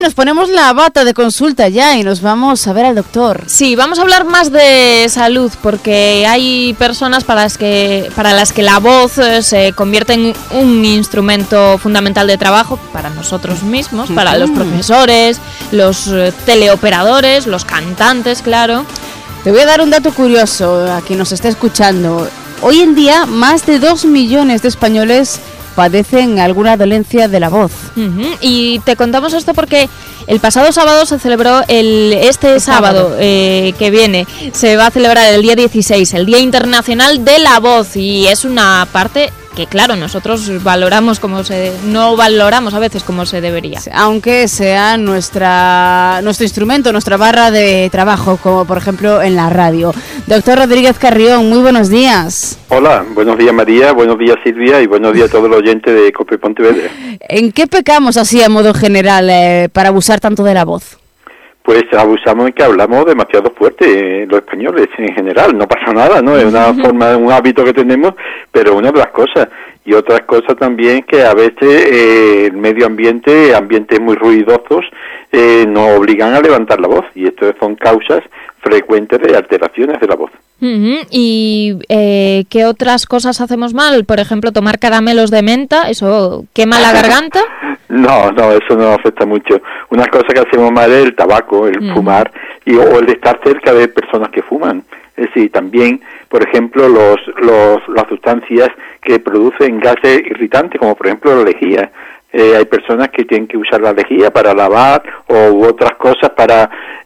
Nos ponemos la bata de consulta ya y nos vamos a ver al doctor. Sí, vamos a hablar más de salud porque hay personas para las que la voz se convierte en un instrumento fundamental de trabajo para nosotros mismos, para los profesores, los teleoperadores, los cantantes, claro. Te voy a dar un dato curioso a quien nos esté escuchando. Hoy en día, más de 2 millones de españoles padecen alguna dolencia de la voz. Y te contamos esto porque el pasado sábado se celebró este sábado que viene, se va a celebrar el día 16, el Día Internacional de la Voz, y es una parte que claro, nosotros no valoramos a veces como se debería. Aunque sea nuestro instrumento, nuestra barra de trabajo, como por ejemplo en la radio. Doctor Rodríguez Carrión, muy buenos días. Hola, buenos días María, buenos días Silvia y buenos días a todos los oyentes de COPE Pontevedra. ¿En qué pecamos así a modo general para abusar tanto de la voz? Pues abusamos en que hablamos demasiado fuerte los españoles en general, no pasa nada, ¿no? Es una forma, un hábito que tenemos, pero una de las cosas. Y otras cosas también que a veces el medio ambiente, ambientes muy ruidosos, nos obligan a levantar la voz, y esto son causas frecuentes de alteraciones de la voz. ¿Y qué otras cosas hacemos mal? Por ejemplo, tomar caramelos de menta, ¿eso quema la garganta? No, eso no afecta mucho. Una cosa que hacemos mal es el tabaco, el fumar, o el de estar cerca de personas que fuman. Es decir, también, por ejemplo, las sustancias que producen gases irritantes, como por ejemplo la lejía. Hay personas que tienen que usar la lejía para lavar o otras cosas para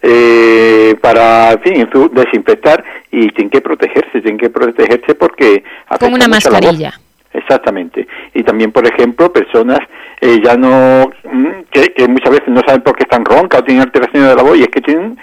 en fin, desinfectar, y tienen que protegerse porque afecta como una mucho mascarilla. La voz. Exactamente. Y también, por ejemplo, personas que muchas veces no saben por qué están roncas o tienen alteraciones de la voz, y es que tienen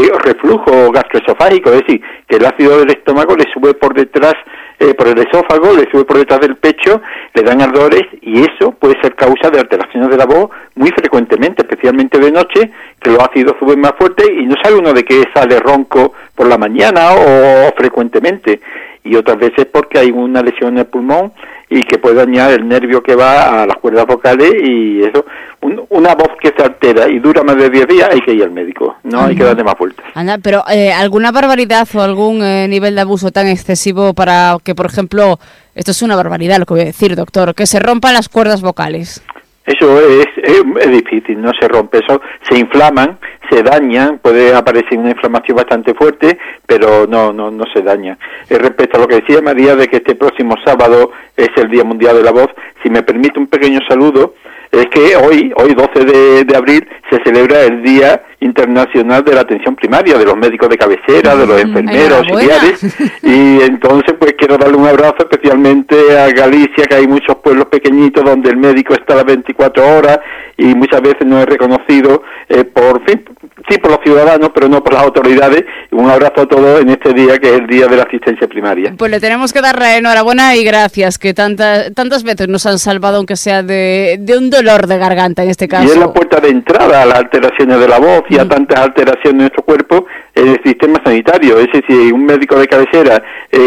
reflujo gastroesofágico, es decir, que el ácido del estómago le sube por detrás, por el esófago, le sube por detrás del pecho, le dan ardores, y eso puede ser causa de alteraciones de la voz muy frecuentemente, especialmente de noche, que los ácidos suben más fuerte y no sabe uno de qué sale ronco por la mañana o frecuentemente, y otras veces porque hay una lesión en el pulmón y que puede dañar el nervio que va a las cuerdas vocales, y eso, una voz que se altera y dura más de 10 días, hay que ir al médico, no hay que darle más vueltas. Anda, pero ¿alguna barbaridad o algún nivel de abuso tan excesivo para que, por ejemplo, esto es una barbaridad lo que voy a decir, doctor, que se rompan las cuerdas vocales? Eso es difícil, no se rompe, eso se inflaman, se dañan, puede aparecer una inflamación bastante fuerte, pero no se daña. Respecto a lo que decía María de que este próximo sábado es el Día Mundial de la Voz, si me permite un pequeño saludo, es que hoy 12 de abril, se celebra el Día Internacional de la Atención Primaria, de los médicos de cabecera, de los enfermeros, auxiliares, y entonces pues quiero darle un abrazo especialmente a Galicia, que hay muchos pueblos pequeñitos donde el médico está a las 24 horas y muchas veces no es reconocido por los ciudadanos, pero no por las autoridades. Un abrazo a todos en este día, que es el Día de la Asistencia Primaria. Pues le tenemos que dar enhorabuena y gracias, que tantas veces nos han salvado, aunque sea de un dolor de garganta en este caso. Y es la puerta de entrada a las alteraciones de la voz y a tantas alteraciones en nuestro cuerpo, el sistema sanitario. Es decir, si un médico de cabecera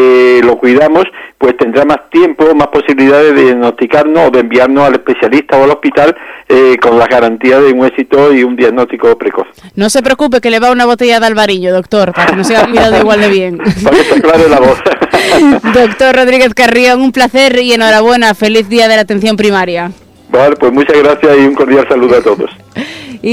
lo cuidamos, pues tendrá más tiempo, más posibilidades de diagnosticarnos o de enviarnos al especialista o al hospital con la garantía de un éxito y un diagnóstico precoz. No se preocupe, que le va una botella de albariño, doctor, para que nos siga cuidando igual de bien. Para que se aclare la voz. Doctor Rodríguez Carrión, un placer y enhorabuena. Feliz Día de la Atención Primaria. Vale, pues muchas gracias y un cordial saludo a todos.